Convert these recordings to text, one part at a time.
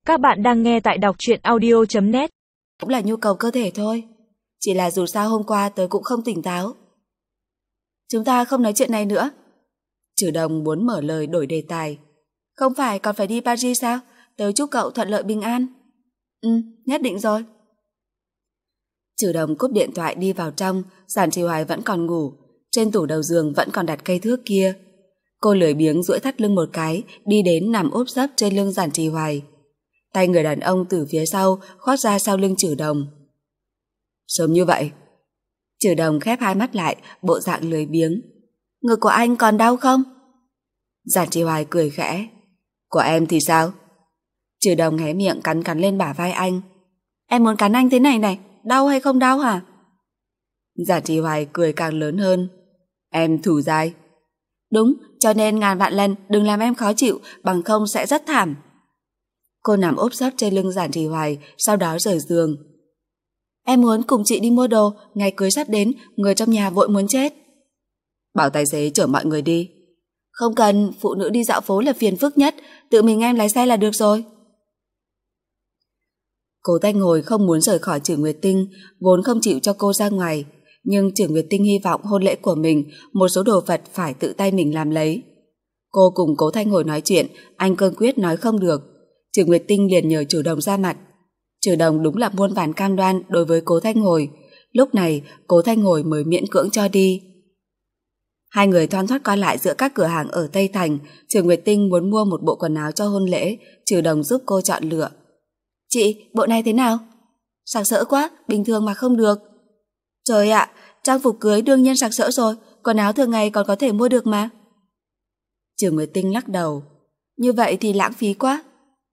Các bạn đang nghe tại đọc truyện audio.net. Cũng là nhu cầu cơ thể thôi. Chỉ là dù sao hôm qua tớ cũng không tỉnh táo. Chúng ta không nói chuyện này nữa. Trừ Đồng muốn mở lời đổi đề tài. Không phải còn phải đi Paris sao? Tớ chúc cậu thuận lợi bình an. Nhất định rồi. Trừ Đồng cúp điện thoại đi vào trong. Giản Trì Hoài vẫn còn ngủ. Trên tủ đầu giường vẫn còn đặt cây thước kia. Cô lười biếng duỗi thắt lưng một cái, đi đến nằm úp sấp trên lưng Giản Trì Hoài. Tay người đàn ông từ phía sau khoác ra sau lưng Trừ Đồng. Sớm như vậy? Trừ Đồng khép hai mắt lại, bộ dạng lười biếng. Ngực của anh còn đau không? Giản Trì Hoài cười khẽ. Của em thì sao? Trừ Đồng hé miệng cắn lên bả vai anh. Em muốn cắn anh thế này này, đau hay không đau hả? Giản Trì Hoài cười càng lớn hơn. Em thủ dai. Đúng, cho nên ngàn vạn lần đừng làm em khó chịu, bằng không sẽ rất thảm. Cô nằm úp sấp trên lưng Giản Trì Hoài, sau đó rời giường. Em muốn cùng chị đi mua đồ, ngày cưới sắp đến, người trong nhà vội muốn chết. Bảo tài xế chở mọi người đi. Không cần, phụ nữ đi dạo phố là phiền phức nhất, tự mình em lái xe là được rồi. Cố Thanh Hồi không muốn rời khỏi Trử Nguyệt Tinh, vốn không chịu cho cô ra ngoài, nhưng Trử Nguyệt Tinh hy vọng hôn lễ của mình một số đồ vật phải tự tay mình làm lấy. Cô cùng Cố Thanh Hồi nói chuyện, anh cương quyết nói không được. Trử Nguyệt Tinh liền nhờ Trừ Đồng ra mặt. Trừ Đồng đúng là muôn vàn cam đoan đối với Cố Thanh Hồi. Lúc này Cố Thanh Hồi mới miễn cưỡng cho đi. Hai người thoăn thoắt qua lại giữa các cửa hàng ở Tây Thành. Trử Nguyệt Tinh muốn mua một bộ quần áo cho hôn lễ, Trừ Đồng giúp cô chọn lựa. Chị, bộ này thế nào? Sặc sỡ quá, bình thường mà không được. Trời ạ, trang phục cưới đương nhiên sặc sỡ rồi, quần áo thường ngày còn có thể mua được mà. Trử Nguyệt Tinh lắc đầu. Như vậy thì lãng phí quá.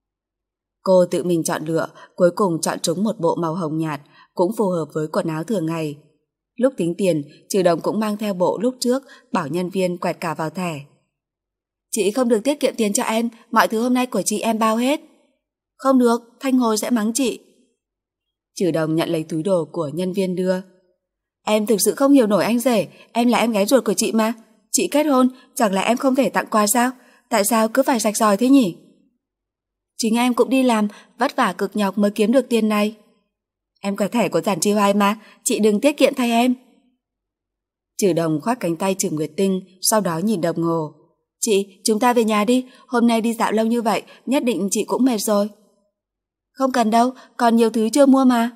Cô tự mình chọn lựa, cuối cùng chọn trúng một bộ màu hồng nhạt, cũng phù hợp với quần áo thường ngày. Lúc tính tiền, Trừ Đồng cũng mang theo bộ lúc trước, bảo nhân viên quẹt cả vào thẻ. Chị không được tiết kiệm tiền cho em, mọi thứ hôm nay của chị em bao hết. Không được, Thanh Hồi sẽ mắng chị. Trừ Đồng nhận lấy túi đồ của nhân viên đưa. Em thực sự không hiểu nổi anh rể, em là em gái ruột của chị mà. Chị kết hôn, chẳng lẽ em không thể tặng quà sao? Tại sao cứ phải rạch ròi thế nhỉ? Chính em cũng đi làm, vất vả cực nhọc mới kiếm được tiền này. Em có thẻ của Giản Trì Hoài mà, chị đừng tiết kiệm thay em. Trừ Đồng khoác cánh tay Trử Nguyệt Tinh, sau đó nhìn đồng hồ. Chị, chúng ta về nhà đi, hôm nay đi dạo lâu như vậy, nhất định chị cũng mệt rồi. Không cần đâu, còn nhiều thứ chưa mua mà.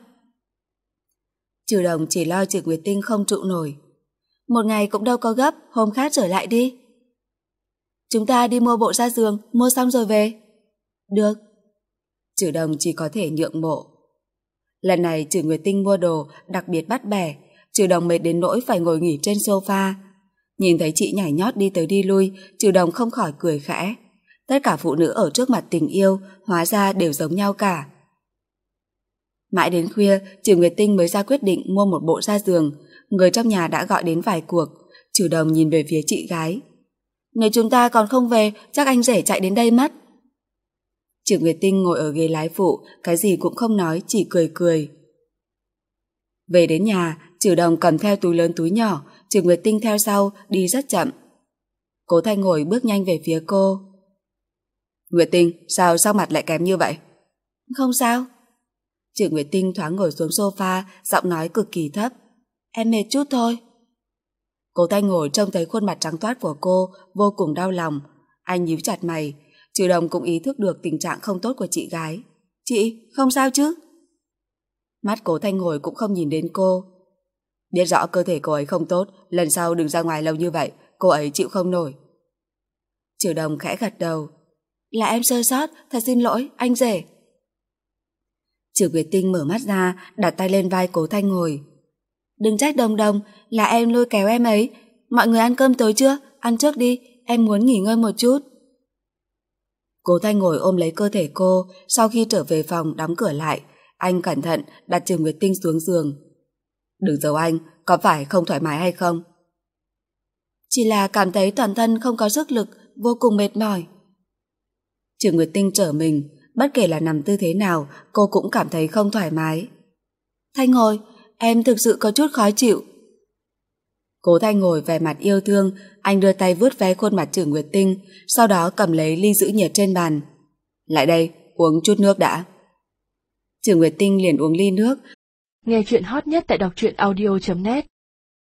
Trừ Đồng chỉ lo Trử Nguyệt Tinh không trụ nổi. Một ngày cũng đâu có gấp, hôm khác trở lại đi. Chúng ta đi mua bộ ra giường, mua xong rồi về. Được. Trừ Đồng chỉ có thể nhượng bộ. Lần này Trử Nguyệt Tinh mua đồ đặc biệt bắt bẻ, Trừ Đồng mệt đến nỗi phải ngồi nghỉ trên sofa. Nhìn thấy chị nhảy nhót đi tới đi lui, Trừ Đồng không khỏi cười khẽ. Tất cả phụ nữ ở trước mặt tình yêu hóa ra đều giống nhau cả. Mãi đến khuya, Trử Nguyệt Tinh mới ra quyết định mua một bộ ra giường. Người trong nhà đã gọi đến vài cuộc. Trừ Đồng nhìn về phía chị gái. Nếu chúng ta còn không về, chắc anh rể chạy đến đây mất. Trử Nguyệt Tinh ngồi ở ghế lái phụ, cái gì cũng không nói, chỉ cười cười. Về đến nhà, Trừ Đồng cầm theo túi lớn túi nhỏ, Trử Nguyệt Tinh theo sau, đi rất chậm. Cố Thanh Hồi bước nhanh về phía cô. Nguyệt Tinh, sao sắc mặt lại kém như vậy? Không sao. Trử Nguyệt Tinh thoáng ngồi xuống sofa, giọng nói cực kỳ thấp. Em mệt chút thôi. Cố Thanh Hồi trông thấy khuôn mặt trắng toát của cô, vô cùng đau lòng. Anh nhíu chặt mày. Trừ Đồng cũng ý thức được tình trạng không tốt của chị gái. Chị, không sao chứ? Mắt Cố Thanh Hồi cũng không nhìn đến cô. Biết rõ cơ thể cô ấy không tốt, lần sau đừng ra ngoài lâu như vậy, cô ấy chịu không nổi. Trừ Đồng khẽ gật đầu. Là em sơ sót, thật xin lỗi, anh rể. Trử Nguyệt Tinh mở mắt ra, đặt tay lên vai Cố Thanh Hồi. Đừng trách Đồng Đồng, là em lôi kéo em ấy. Mọi người ăn cơm tối chưa? Ăn trước đi, em muốn nghỉ ngơi một chút. Cố Thanh Hồi ôm lấy cơ thể cô, sau khi trở về phòng đóng cửa lại, anh cẩn thận đặt Trử Nguyệt Tinh xuống giường. Đừng giấu anh, có phải không thoải mái hay không? Chỉ là cảm thấy toàn thân không có sức lực, vô cùng mệt mỏi. Trử Nguyệt Tinh trở mình, bất kể là nằm tư thế nào, cô cũng cảm thấy không thoải mái. Thanh Hồi, em thực sự có chút khó chịu. Cố Thanh Hồi vẻ mặt yêu thương, anh đưa tay vuốt ve khuôn mặt Trử Nguyệt Tinh, sau đó cầm lấy ly giữ nhiệt trên bàn. Lại đây, uống chút nước đã. Trừ Nguyệt Tinh liền uống ly nước. Nghe chuyện hot nhất tại đọc truyện audio.net